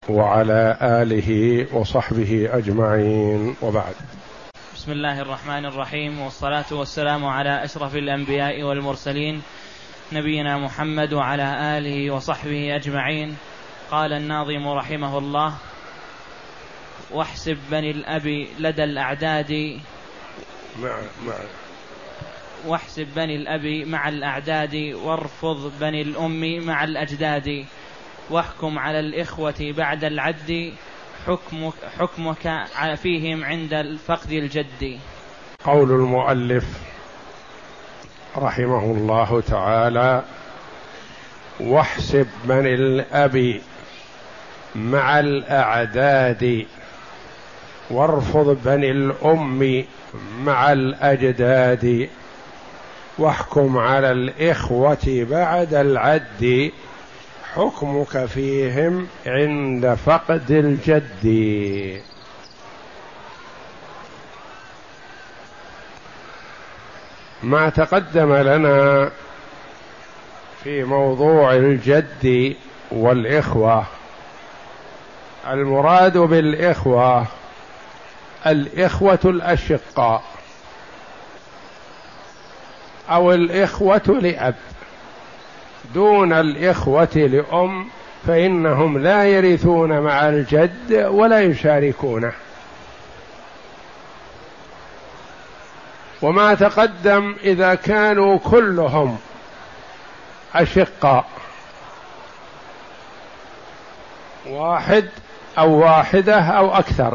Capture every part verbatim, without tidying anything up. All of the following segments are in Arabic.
وعلى آله وصحبه أجمعين، وبعد. بسم الله الرحمن الرحيم، والصلاة والسلام على أشرف الأنبياء والمرسلين نبينا محمد وعلى آله وصحبه أجمعين. قال الناظم رحمه الله: واحسب بني الأب لدى الأعداد مع مع واحسب بني الأب مع الأعداد، وارفض بني الأم مع الأجداد، واحكم على الإخوة بعد العد، حكمك, حكمك فيهم عند الفقد الجد. قول المؤلف رحمه الله تعالى: واحسب بني الأب مع الأعداد، وارفض بني الأم مع الأجداد، واحكم على الإخوة بعد العد، حكمك فيهم عند فقد الجد. ما تقدم لنا في موضوع الجد والإخوة، المراد بالإخوة الإخوة الأشقاء أو الإخوة لأب، دون الإخوة لأم، فإنهم لا يرثون مع الجد ولا يشاركونه. وما تقدم إذا كانوا كلهم أشقاء، واحد أو واحدة أو أكثر،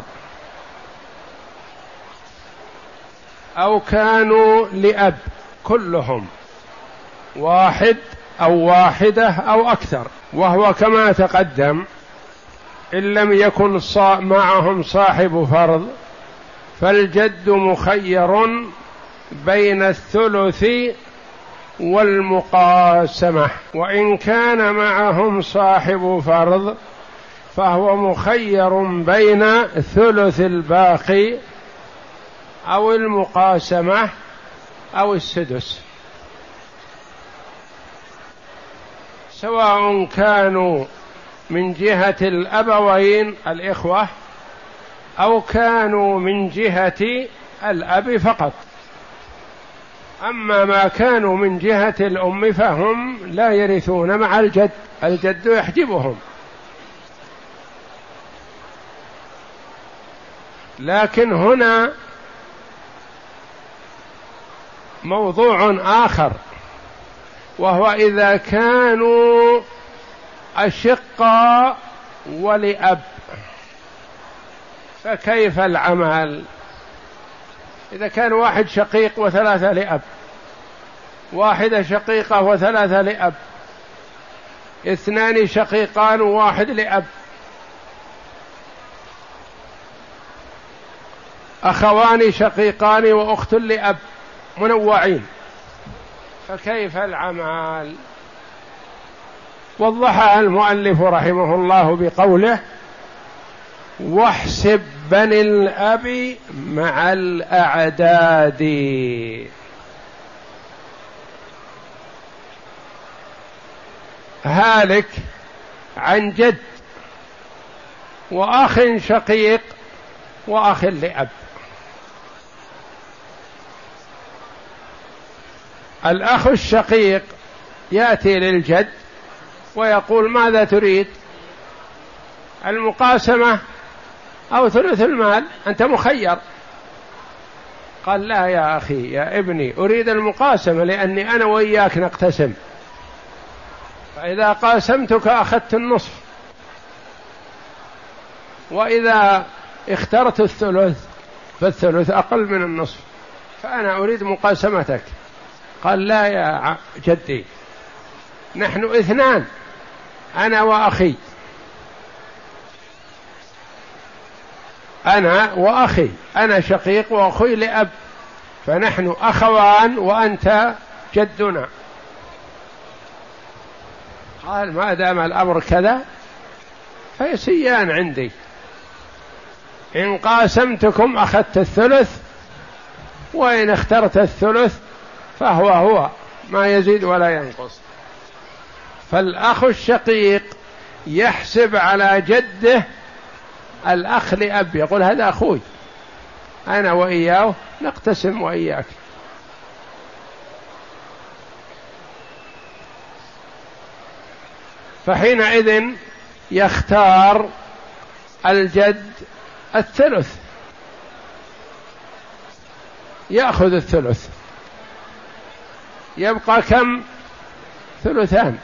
أو كانوا لأب كلهم واحد أو واحدة أو أكثر، وهو كما تقدم إن لم يكن معهم صاحب فرض فالجد مخير بين الثلث والمقاسمة، وإن كان معهم صاحب فرض فهو مخير بين ثلث الباقي أو المقاسمة أو السدس، سواء كانوا من جهة الأبوين الإخوة أو كانوا من جهة الأب فقط. أما ما كانوا من جهة الأم فهم لا يرثون مع الجد، الجد يحجبهم. لكن هنا موضوع آخر، وهو إذا كانوا أشقاء ولأب فكيف العمل؟ إذا كان واحد شقيق وثلاثة لأب، واحدة شقيقة وثلاثة لأب، اثنان شقيقان وواحد لأب، أخوان شقيقان وأخت لأب منوعين، فكيف العمل؟ وضحها المؤلف رحمه الله بقوله: واحسب بني الأب مع الأعداد. هالك عن جد وأخ شقيق وأخ لأب. الأخ الشقيق يأتي للجد ويقول: ماذا تريد؟ المقاسمة أو ثلث المال؟ أنت مخير. قال: لا يا أخي يا ابني، أريد المقاسمة لأني أنا وإياك نقتسم، فإذا قاسمتك أخذت النصف، وإذا اخترت الثلث فالثلث أقل من النصف، فأنا أريد مقاسمتك. قال: لا يا جدي، نحن اثنان، أنا وأخي، أنا وأخي، أنا شقيق وأخي لأب، فنحن أخوان وأنت جدنا. قال: ما دام الأمر كذا فيسيان عندي، إن قاسمتكم أخذت الثلث، وإن اخترت الثلث فهو هو، ما يزيد ولا ينقص. فالأخ الشقيق يحسب على جده الأخ لأب، يقول هذا أخوي أنا وإياه نقتسم وإياك. فحينئذ يختار الجد الثلث، يأخذ الثلث، يبقى كم؟ ثلثان.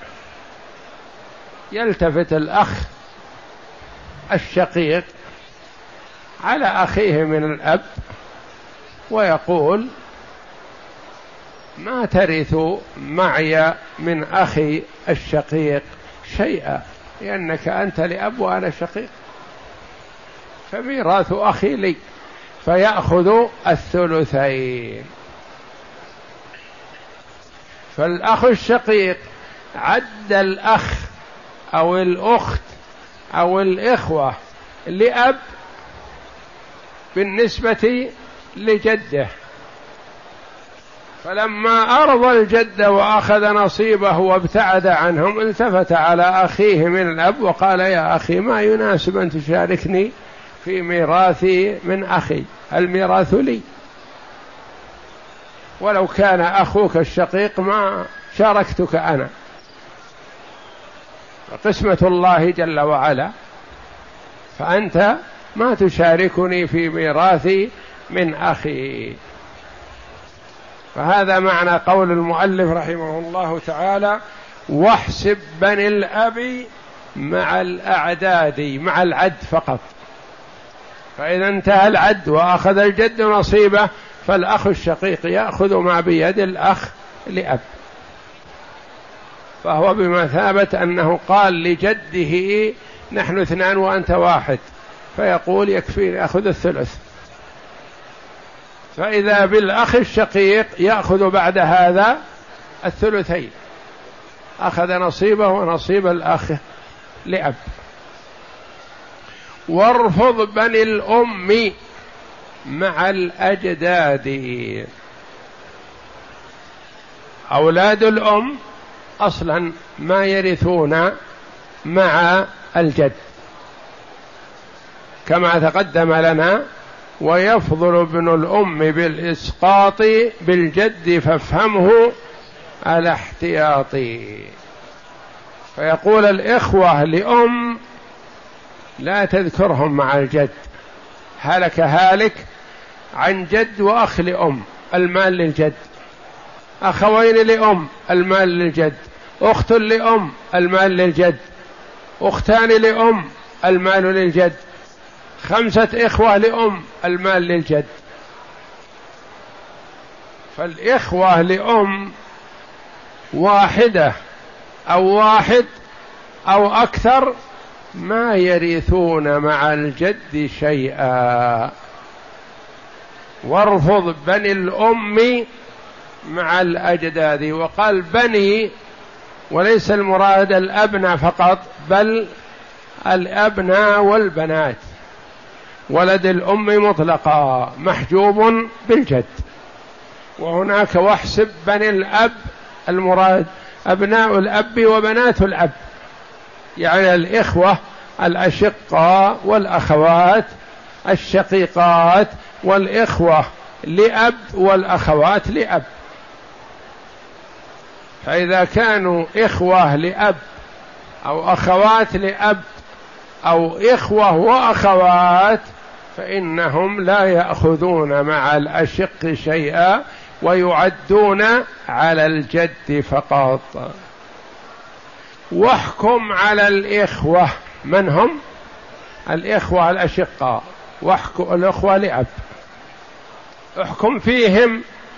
يلتفت الأخ الشقيق على أخيه من الأب ويقول ما ترث معي من أخي الشقيق شيئا، لأنك أنت لأب وأنا شقيق، فميراث أخي لي، فيأخذ الثلثين. فالأخ الشقيق عد الأخ أو الأخت أو الإخوة لأب بالنسبة لجده، فلما أرضى الجد وأخذ نصيبه وابتعد عنهم التفت على أخيه من الأب وقال يا أخي ما يناسب أن تشاركني في ميراثي من أخي، الميراث لي، ولو كان أخوك الشقيق ما شاركتك أنا، قسمة الله جل وعلا، فأنت ما تشاركني في ميراثي من أخي. فهذا معنى قول المؤلف رحمه الله تعالى واحسب بني الأب مع الأعداد، مع العد فقط. فإذا انتهى العد وأخذ الجد نصيبه فالأخ الشقيق يأخذ ما بيد الأخ لأب، فهو بمثابة أنه قال لجده نحن اثنان وأنت واحد، فيقول يكفيني أخذ الثلث. فإذا بالأخ الشقيق يأخذ بعد هذا الثلثين، أخذ نصيبه ونصيب الأخ لأب. وارفض بني الأم مع الأجداد، أولاد الأم أصلا ما يرثون مع الجد كما تقدم لنا، ويفضل ابن الأم بالإسقاط بالجد فافهمه الاحتياطي. فيقول الإخوة لأم لا تذكرهم مع الجد، هلك هالك عن جد وأخ لأم المال للجد، أخوين لأم المال للجد، أخت لأم المال للجد، أختان لأم المال للجد، خمسة إخوة لأم المال للجد. فالإخوة لأم واحدة أو واحد أو أكثر ما يرثون مع الجد شيئا. وارفض بني الأم مع الأجداد، وقال بني وليس المراد الأبناء فقط، بل الأبناء والبنات، ولد الأم مطلقا محجوب بالجد. وهناك واحسب بني الأب المراد أبناء الأب وبنات الأب، يعني الإخوة الأشقاء والأخوات الشقيقات والإخوة لأب والأخوات لأب. فإذا كانوا إخوة لأب أو أخوات لأب أو إخوة وأخوات فإنهم لا يأخذون مع الأشق شيئا ويعدون على الجد فقط. واحكم على الإخوة، من هم؟ الإخوة الأشقاء، واحكم الإخوة لأب، احكم فيهم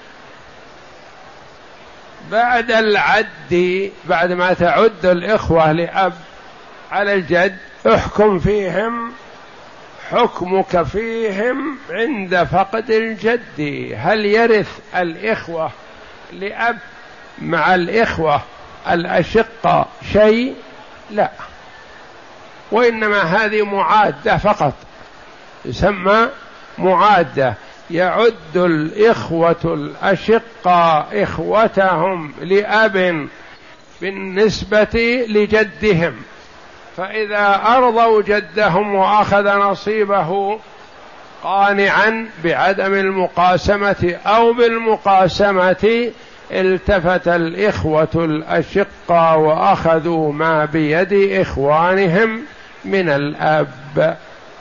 بعد العد، بعد ما تعد الإخوة لأب على الجد احكم فيهم حكمك فيهم عند فقد الجد. هل يرث الإخوة لأب مع الإخوة الأشقة شيء؟ لا، وإنما هذه معادة فقط، يسمى معادة، يعد الإخوة الأشقة إخوتهم لأب بالنسبة لجدهم، فإذا أرضوا جدهم وأخذ نصيبه قانعا بعدم المقاسمة أو بالمقاسمة، التفت الإخوة الأشقاء وأخذوا ما بيد إخوانهم من الأب.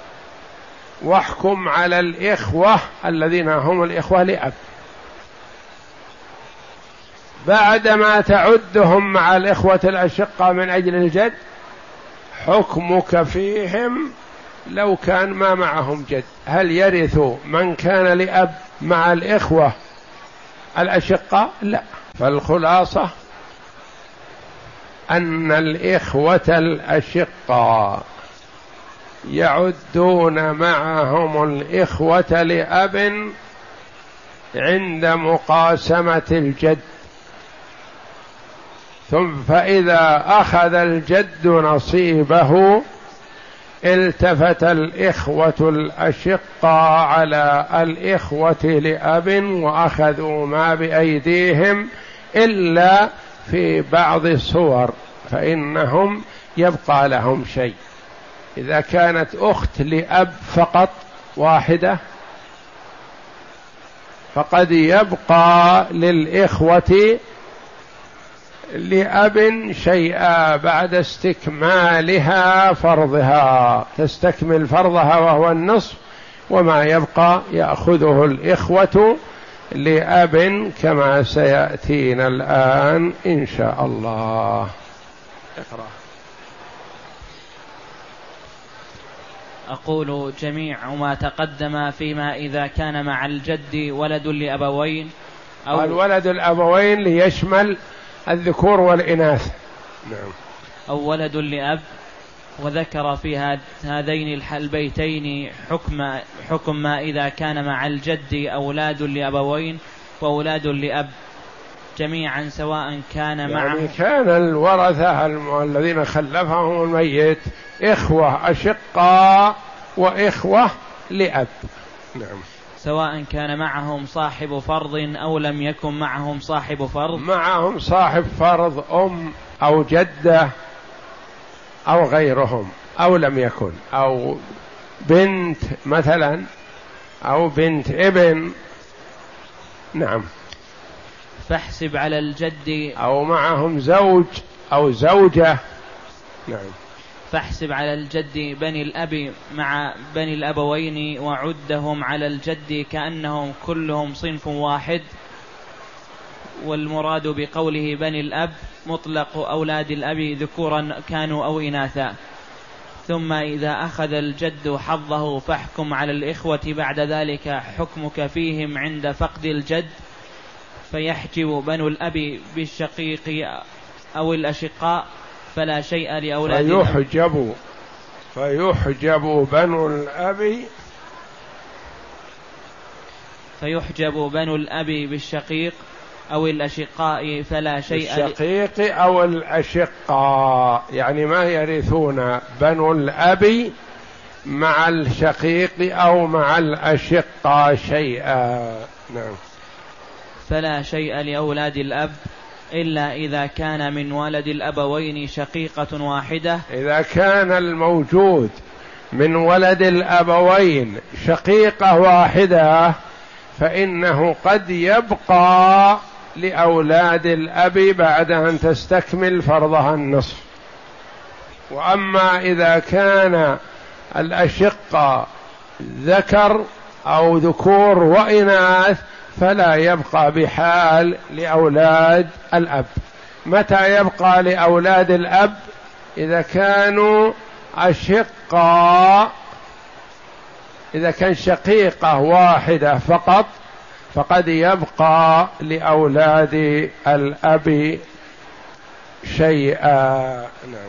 واحكم على الإخوة الذين هم الإخوة لأب بعدما تعدهم مع الإخوة الأشقاء من أجل الجد، حكمك فيهم لو كان ما معهم جد. هل يرث من كان لأب مع الإخوة الأشقاء؟ لا. فالخلاصة أن الإخوة الأشقاء يعدون معهم الإخوة لأب عند مقاسمة الجد، ثم فإذا أخذ الجد نصيبه التفت الإخوة الأشقاء على الإخوة لأب وأخذوا ما بأيديهم، إلا في بعض الصور فإنهم يبقى لهم شيء. إذا كانت أخت لأب فقط واحدة فقد يبقى للإخوة لأب شيئا بعد استكمالها فرضها، تستكمل فرضها وهو النصف، وما يبقى يأخذه الإخوة لأب كما سيأتينا الآن إن شاء الله. اقرأ. أقول جميع ما تقدم فيما إذا كان مع الجد ولد لأبوين أو الولد الأبوين ليشمل الذكور والإناث. نعم. أو ولد لأب، وذكر في هذين البيتين حكم حكم ما إذا كان مع الجد أولاد لأبوين وأولاد لأب جميعا سواء كان معه، يعني كان الورثة الذين خلفهم الميت إخوة أشقاء وإخوة لأب. نعم. سواء كان معهم صاحب فرض أو لم يكن معهم صاحب فرض. معهم صاحب فرض أم أو جدة أو غيرهم، أو لم يكن، أو بنت مثلا أو بنت ابن. نعم. فاحسب على الجد أو معهم زوج أو زوجة. نعم. فاحسب على الجد بني الأب مع بني الأبوين وعدهم على الجد كأنهم كلهم صنف واحد. والمراد بقوله بني الأب مطلق أولاد الأب ذكورا كانوا أو إناثا. ثم إذا أخذ الجد حظه فاحكم على الإخوة بعد ذلك حكمك فيهم عند فقد الجد، فيحجب بنو الأب بالشقيق أو الأشقاء فلا شيء لأولاد فيحجب فيحجب بنو الأب فيحجب بنو الأب بالشقيق أو الأشقاء فلا شيء. الشقيق أو الأشقاء يعني ما يرثون بنو الأب مع الشقيق أو مع الأشقاء شيئا. نعم. فلا شيء لأولاد الأب إلا إذا كان من ولد الأبوين شقيقة واحدة. إذا كان الموجود من ولد الأبوين شقيقة واحدة فإنه قد يبقى لأولاد الأب بعد أن تستكمل فرضها النصف. وأما إذا كان الأشقة ذكر أو ذكور وإناث فلا يبقى بحال لأولاد الأب. متى يبقى لأولاد الأب؟ إذا كانوا أشقاء، إذا كان شقيقة واحدة فقط فقد يبقى لأولاد الأب شيئا. نعم.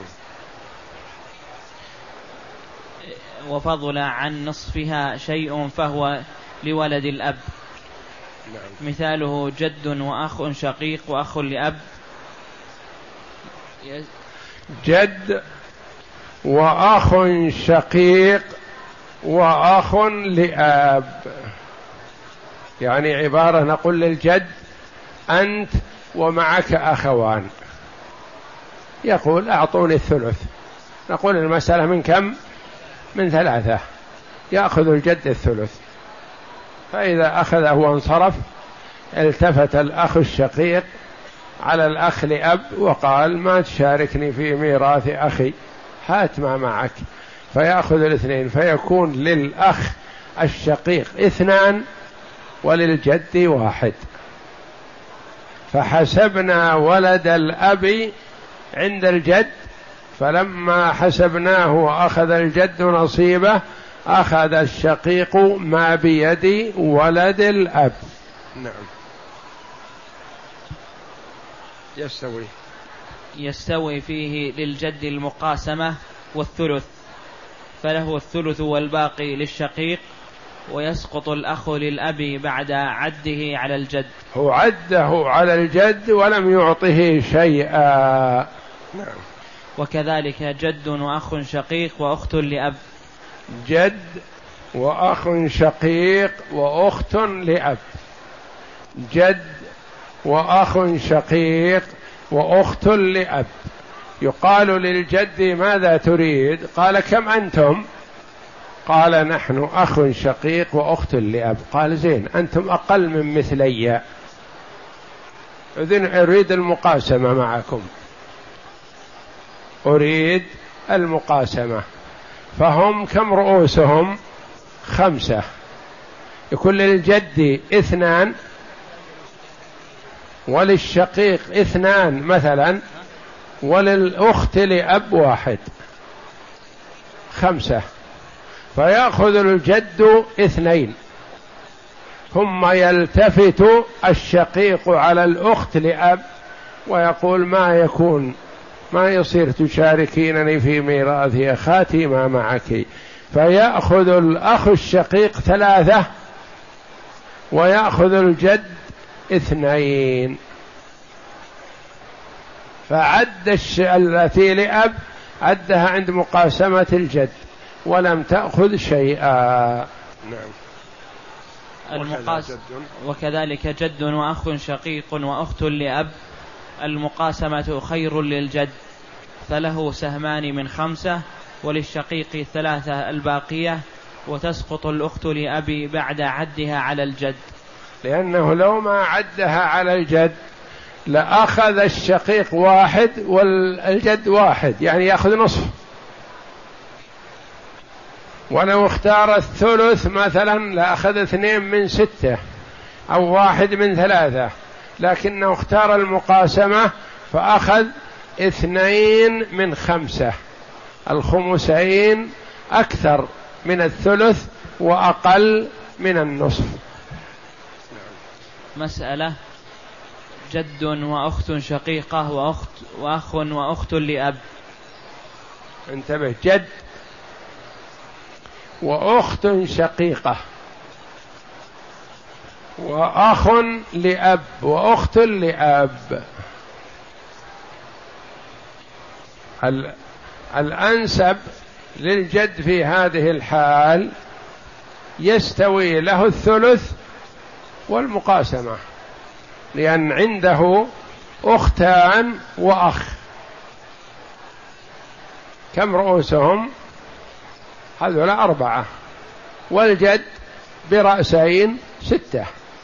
وفضل عن نصفها شيء فهو لولد الأب. نعم. مثاله جد وأخ شقيق وأخ لأب. جد وأخ شقيق وأخ لأب، يعني عبارة نقول للجد أنت ومعك أخوان، يقول أعطوني الثلث نقول المسألة من كم؟ من ثلاثة، يأخذ الجد الثلث. فإذا أخذه وانصرف التفت الأخ الشقيق على الأخ لأب وقال ما تشاركني في ميراث أخي، هات ما معك، فيأخذ الاثنين، فيكون للأخ الشقيق اثنان وللجد واحد. فحسبنا ولد الأب عند الجد، فلما حسبناه وأخذ الجد نصيبه أخذ الشقيق ما بيد ولد الأب. نعم. يستوي يستوي فيه للجد المقاسمة والثلث، فله الثلث والباقي للشقيق، ويسقط الأخ للأب بعد عده على الجد. هو عده على الجد ولم يعطه شيئا. نعم. وكذلك جد وأخ شقيق وأخت لأب. جد وأخ شقيق وأخت لأب. جد وأخ شقيق وأخت لأب. يقال للجد ماذا تريد؟ قال كم أنتم؟ قال نحن أخ شقيق وأخت لأب. قال زين، أنتم أقل من مثلي، إذن أريد المقاسمة معكم، أريد المقاسمة. فهم كم رؤوسهم؟ خمسة. يكون للجد اثنان وللشقيق اثنان مثلا وللأخت لأب واحد، خمسة. فيأخذ الجد اثنين، ثم يلتفت الشقيق على الأخت لأب ويقول ما يكون، ما يصير تشاركينني في ميراثي، أخاتي ما معك. فيأخذ الأخ الشقيق ثلاثة ويأخذ الجد اثنين. فعد التي لأب عدها عند مقاسمة الجد ولم تأخذ شيئا. نعم. المقاس وكذلك جد وأخ شقيق وأخت لأب. المقاسمة خير للجد، فله سهمان من خمسة، وللشقيق ثلاثة الباقية، وتسقط الأخت لأبي بعد عدها على الجد. لأنه لو ما عدها على الجد لأخذ الشقيق واحد والجد واحد، يعني يأخذ نصف. ولو اختار الثلث مثلا لأخذ اثنين من ستة أو واحد من ثلاثة، لكنه اختار المقاسمة فأخذ اثنين من خمسة. الخمسين أكثر من الثلث وأقل من النصف. مسألة: جد وأخت شقيقة وأخت وأخ وأخت لأب. انتبه، جد وأخت شقيقة وأخ لأب وأخت لأب. الأنسب للجد في هذه الحال يستوي له الثلث والمقاسمة، لأن عنده أختان وأخ. كم رؤوسهم؟ هذول أربعة، والجد برأسين ستة.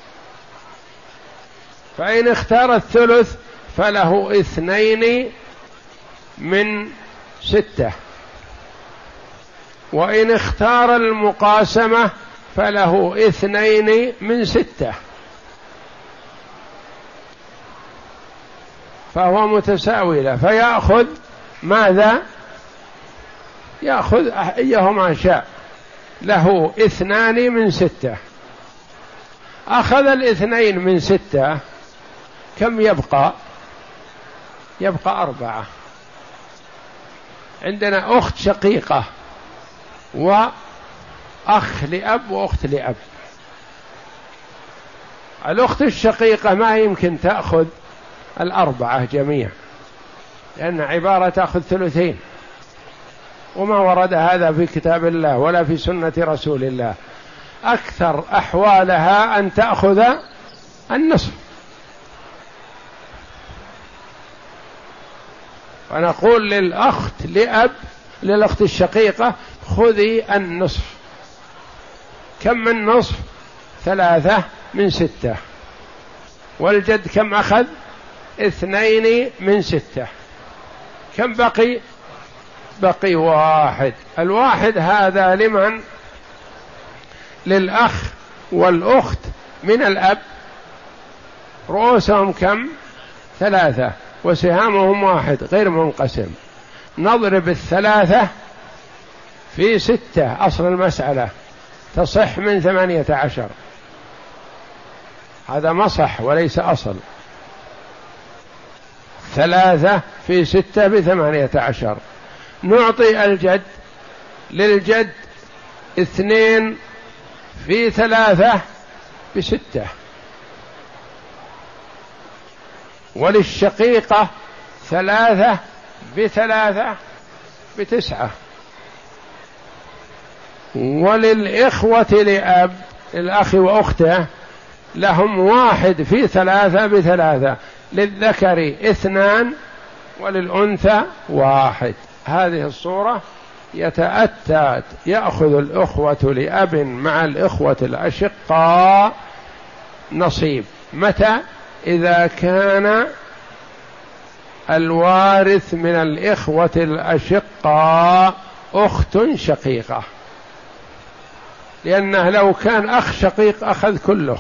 فإن اختار الثلث فله اثنين من ستة، وإن اختار المقاسمة فله اثنين من ستة، فهو متساوي له. فيأخذ ماذا؟ يأخذ أيهما شاء، له اثنان من ستة. أخذ الاثنين من ستة، كم يبقى؟ يبقى أربعة. عندنا أخت شقيقة وأخ لأب وأخت لأب. الأخت الشقيقة ما يمكن تأخذ الأربعة جميعا، لأن عبارة تأخذ ثلثين، وما ورد هذا في كتاب الله ولا في سنة رسول الله. أكثر أحوالها أن تأخذ النصف. ونقول للأخت لأب للأخت الشقيقة خذي النصف. كم من نصف؟ ثلاثة من ستة. والجد كم أخذ؟ اثنين من ستة. كم بقي؟ بقي واحد. الواحد هذا لمن؟ للأخ والأخت من الأب. رؤوسهم كم؟ ثلاثة وسهامهم واحد غير منقسم. نضرب الثلاثة في ستة، أصل المسألة تصح من ثمانية عشر. هذا مصح وليس أصل. ثلاثة في ستة بثمانية عشر. نعطي الجد، للجد اثنين في ثلاثة بستة، وللشقيقة ثلاثة بثلاثة بتسعة، وللإخوة لأب الأخ وأخته لهم واحد في ثلاثة بثلاثة، للذكر اثنان وللأنثى واحد. هذه الصورة يتأتى يأخذ الأخوة لأب مع الإخوة الأشقاء نصيب. متى؟ إذا كان الوارث من الإخوة الأشقاء أخت شقيقة، لأنه لو كان أخ شقيق أخذ كله.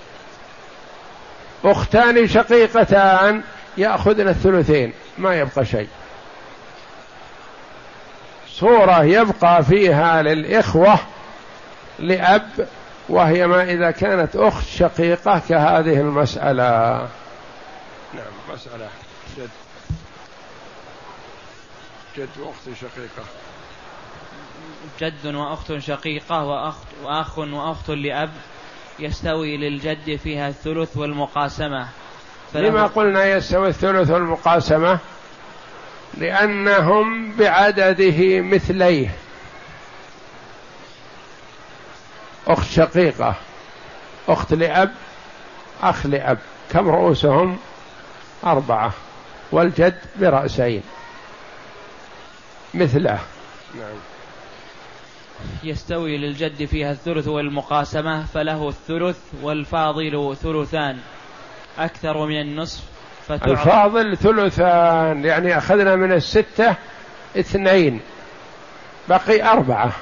أختان شقيقتان يأخذن الثلثين، ما يبقى شيء. صورة يبقى فيها للإخوة لأب، وهي ما إذا كانت أخت شقيقة كهذه المسألة. نعم، مسألة جد جد وأخت شقيقة. جد وأخت شقيقة وأخت وأخ وأخت لأب يستوي للجد فيها الثلث والمقاسمة. لما قلنا يستوي الثلث والمقاسمة؟ لأنهم بعدده مثليه. أخت شقيقة، أخت لأب، أخ لأب، كم رؤوسهم؟ أربعة، والجد برأسين مثله. نعم. يستوي للجد فيها الثلث والمقاسمة، فله الثلث والفاضل ثلثان أكثر من النصف. الفاضل ثلثان، يعني أخذنا من الستة اثنين، بقي أربعة.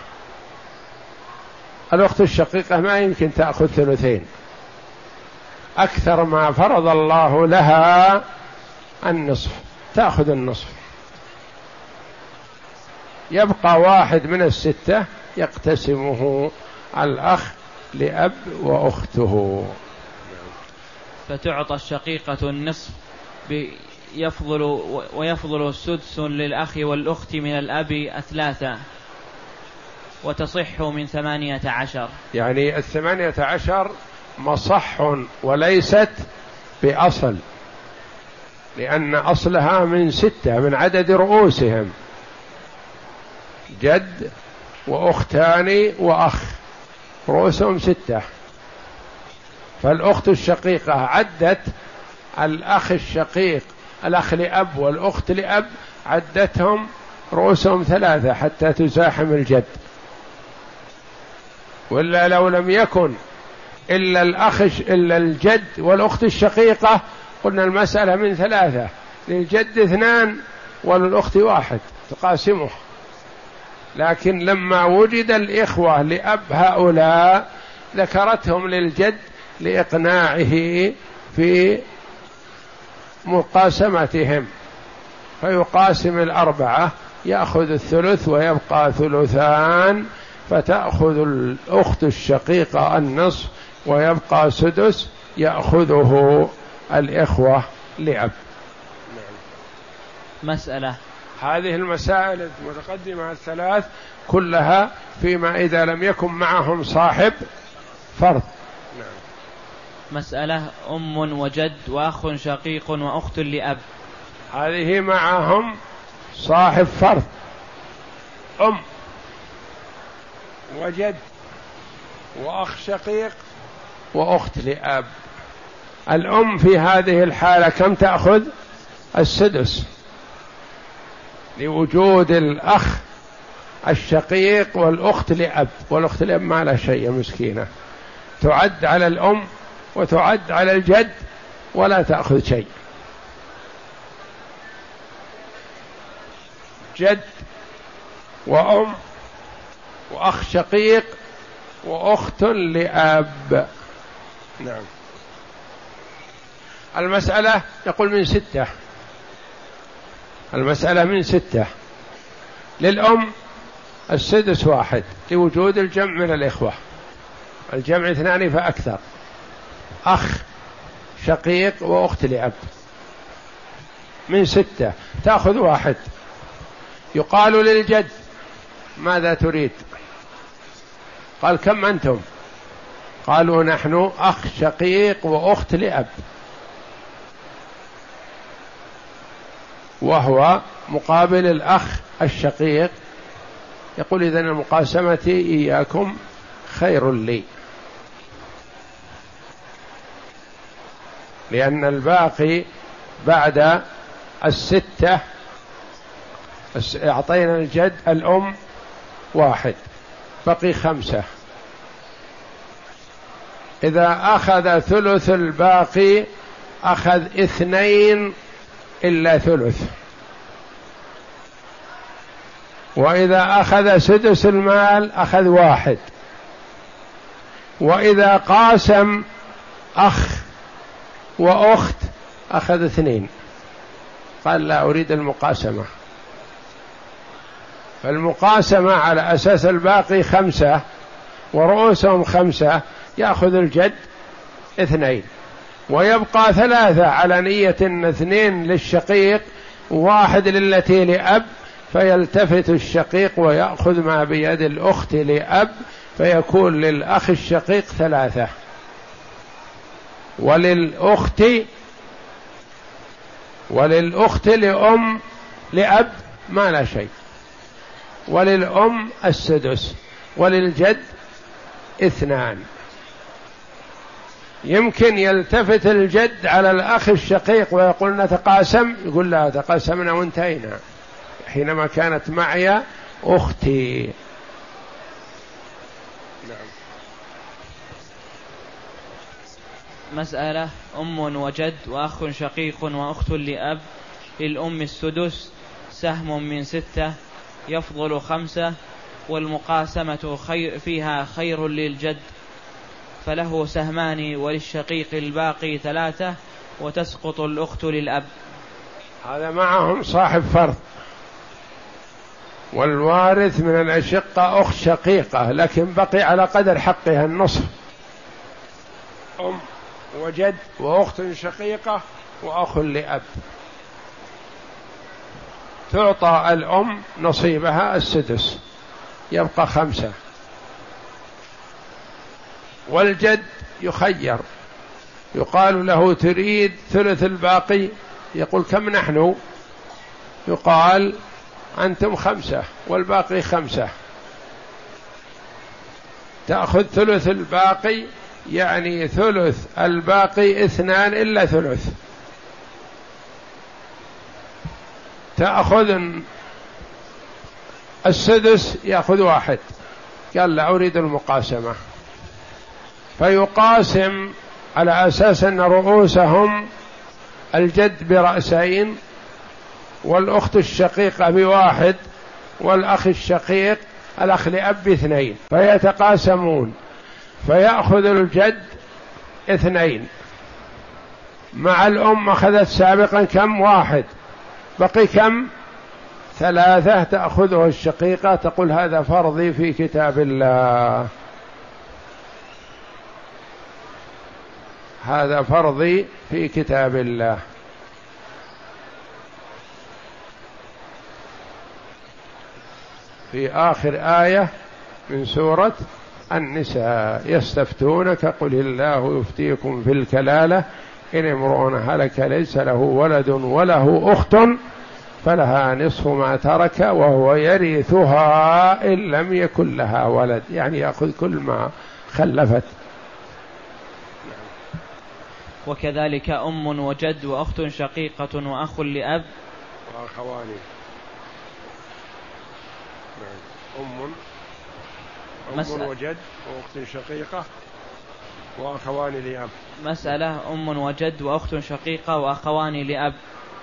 الأخت الشقيقة ما يمكن تأخذ ثلثين، أكثر ما فرض الله لها النصف، تأخذ النصف. يبقى واحد من الستة يقتسمه الأخ لأب وأخته. فتعطى الشقيقة النصف يفضل ويفضل السدس للأخ والأخت من الأب أثلاثا، وتصح من ثمانية عشر. يعني الثمانية عشر مصح وليست بأصل، لأن أصلها من ستة من عدد رؤوسهم، جد وأختان وأخ، رؤوسهم ستة. فالأخت الشقيقة عدت الأخ الشقيق، الأخ لأب والأخت لأب، عدتهم رؤوسهم ثلاثة حتى تزاحم الجد. ولا لو لم يكن إلا الأخ إلا الجد والأخت الشقيقة قلنا المسألة من ثلاثة، للجد اثنان وللأخت واحد تقاسمه. لكن لما وجد الإخوة لأب هؤلاء ذكرتهم للجد لإقناعه في مقاسمتهم، فيقاسم الأربعة، يأخذ الثلث ويبقى ثلثان، فتأخذ الأخت الشقيقة النصف ويبقى سدس يأخذه الإخوة لأب. مسألة. هذه المسائل المتقدمة الثلاث كلها فيما إذا لم يكن معهم صاحب فرض. نعم. مسألة أم وجد وأخ شقيق وأخت لأب، هذه معهم صاحب فرض، أم وجد وأخ شقيق وأخت لأب. الأم في هذه الحالة كم تأخذ؟ السدس، لوجود الأخ الشقيق والأخت لأب، والأخت لأب ما لها شيء مسكينة، تعد على الأم وتعد على الجد ولا تأخذ شيء. جد وأم وأخ شقيق وأخت لأب. نعم. المسألة يقول من ستة، المسألة من ستة. للأم السدس واحد لوجود الجمع من الإخوة، الجمع اثنان فأكثر، أخ شقيق وأخت لأب. من ستة تأخذ واحد. يقال للجد ماذا تريد؟ قال كم أنتم؟ قالوا نحن أخ شقيق وأخت لأب، وهو مقابل الأخ الشقيق. يقول إذن المقاسمة إياكم خير لي، لأن الباقي بعد الستة أعطينا الجد الأم واحد، بقي خمسة. إذا أخذ ثلث الباقي أخذ اثنين إلا ثلث، وإذا أخذ سدس المال أخذ واحد، وإذا قاسم أخ وأخت أخذ اثنين. قال لا أريد المقاسمة، فالمقاسمة على أساس الباقي خمسة ورؤوسهم خمسة، يأخذ الجد اثنين ويبقى ثلاثة على نية اثنين للشقيق واحد للتي لأب، فيلتفت الشقيق ويأخذ ما بيد الأخت لأب، فيكون للأخ الشقيق ثلاثة، وللأخت وللأخت لأم لأب ما لا شيء، وللأم السدس، وللجد اثنان. يمكن يلتفت الجد على الأخ الشقيق ويقول نتقاسم، يقول لا تقاسمنا وانتهينا حينما كانت معي أختي. نعم. مسألة أم وجد وأخ شقيق وأخت لأب. للأم السدس، سهم من ستة يفضل خمسة، والمقاسمة خير فيها خير للجد فله سهمان، وللشقيق الباقي ثلاثة، وتسقط الأخت للأب. هذا معهم صاحب فرض، والوارث من الأشقة أخت شقيقة لكن بقي على قدر حقها النصف، أم وجد وأخت شقيقة وأخ لأب. تعطى الأم نصيبها السدس، يبقى خمسة، والجد يخير، يقال له تريد ثلث الباقي؟ يقول كم نحن؟ يقال أنتم خمسة والباقي خمسة، تأخذ ثلث الباقي، يعني ثلث الباقي اثنان إلا ثلث، تأخذ السدس يأخذ واحد. قال لا أريد المقاسمة، فيقاسم على أساس أن رؤوسهم الجد برأسين، والأخت الشقيقة بواحد، والأخ الشقيق الأخ لأب اثنين، فيتقاسمون، فيأخذ الجد اثنين، مع الأم أخذت سابقا كم؟ واحد، بقي كم؟ ثلاثة، تأخذه الشقيقة، تقول هذا فرضي في كتاب الله، هذا فرضي في كتاب الله. في آخر آية من سورة النساء يستفتونك قل الله يفتيكم في الكلالة إن امرؤ هلك ليس له ولد وله أخت فلها نصف ما ترك وهو يرثها إن لم يكن لها ولد، يعني يأخذ كل ما خلفت. وكذلك أم وجد وأخت شقيقة وأخ لأب وأخوان. أم أم مسألة وجد وأخت شقيقة وأخوان لأب. مسألة أم وجد وأخت شقيقة وأخوان لأب.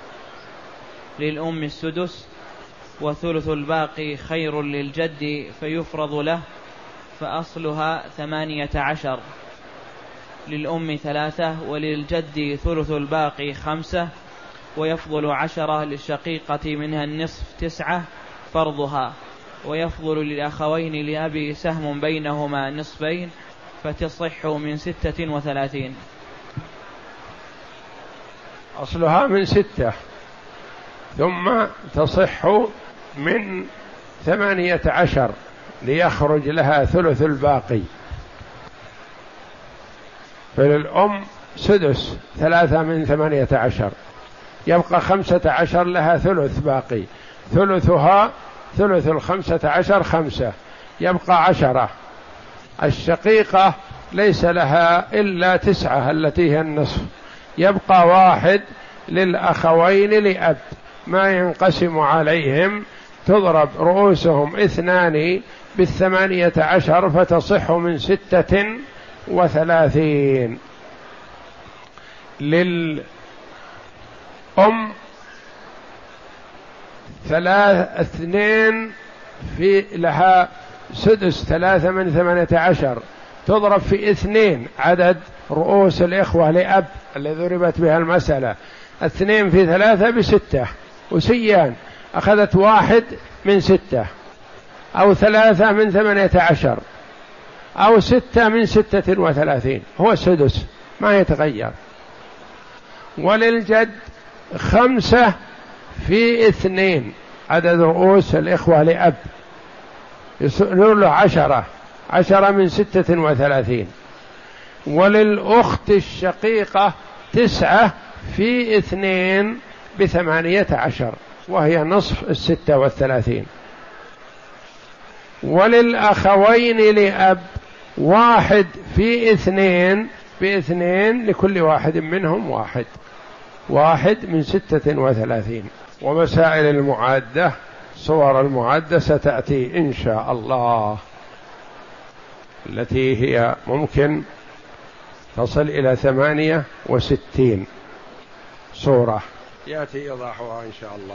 للأم السدس وثلث الباقي خير للجد فيفرض له، فأصلها ثمانية عشر. للأم ثلاثة وللجد ثلث الباقي خمسة، ويفضل عشرة. للشقيقة منها النصف تسعة فرضها، ويفضل للأخوين لأبي سهم بينهما نصفين، فتصح من ستة وثلاثين. أصلها من ستة ثم تصح من ثمانية عشر ليخرج لها ثلث الباقي. فللأم سدس ثلاثة من ثمانية عشر، يبقى خمسة عشر لها ثلث باقي، ثلثها ثلث الخمسة عشر خمسة، يبقى عشرة. الشقيقة ليس لها إلا تسعة التي هي النصف، يبقى واحد للأخوين لأب ما ينقسم عليهم، تضرب رؤوسهم اثنان بالثمانية عشر فتصح من ستة وثلاثين. للأم ثلاث اثنين في لها سدس ثلاثة من ثمانية عشر، تضرب في اثنين عدد رؤوس الإخوة لأب الذي ضربت بها المسألة، اثنين في ثلاثة بستة، وسيان أخذت واحد من ستة، أو ثلاثة من ثمانية عشر، أو ستة من ستة وثلاثين، هو السدس ما يتغير. وللجد خمسة في اثنين عدد رؤوس الإخوة لأب، يصير له عشرة، عشرة من ستة وثلاثين. وللأخت الشقيقة تسعة في اثنين بثمانية عشر، وهي نصف الستة والثلاثين. وللأخوين لأب واحد في اثنين باثنين، لكل واحد منهم واحد، واحد من ستة وثلاثين. ومسائل المعادة، صور المعادة ستأتي إن شاء الله، التي هي ممكن تصل إلى ثمانية وستين صورة، يأتي إيضاحها إن شاء الله.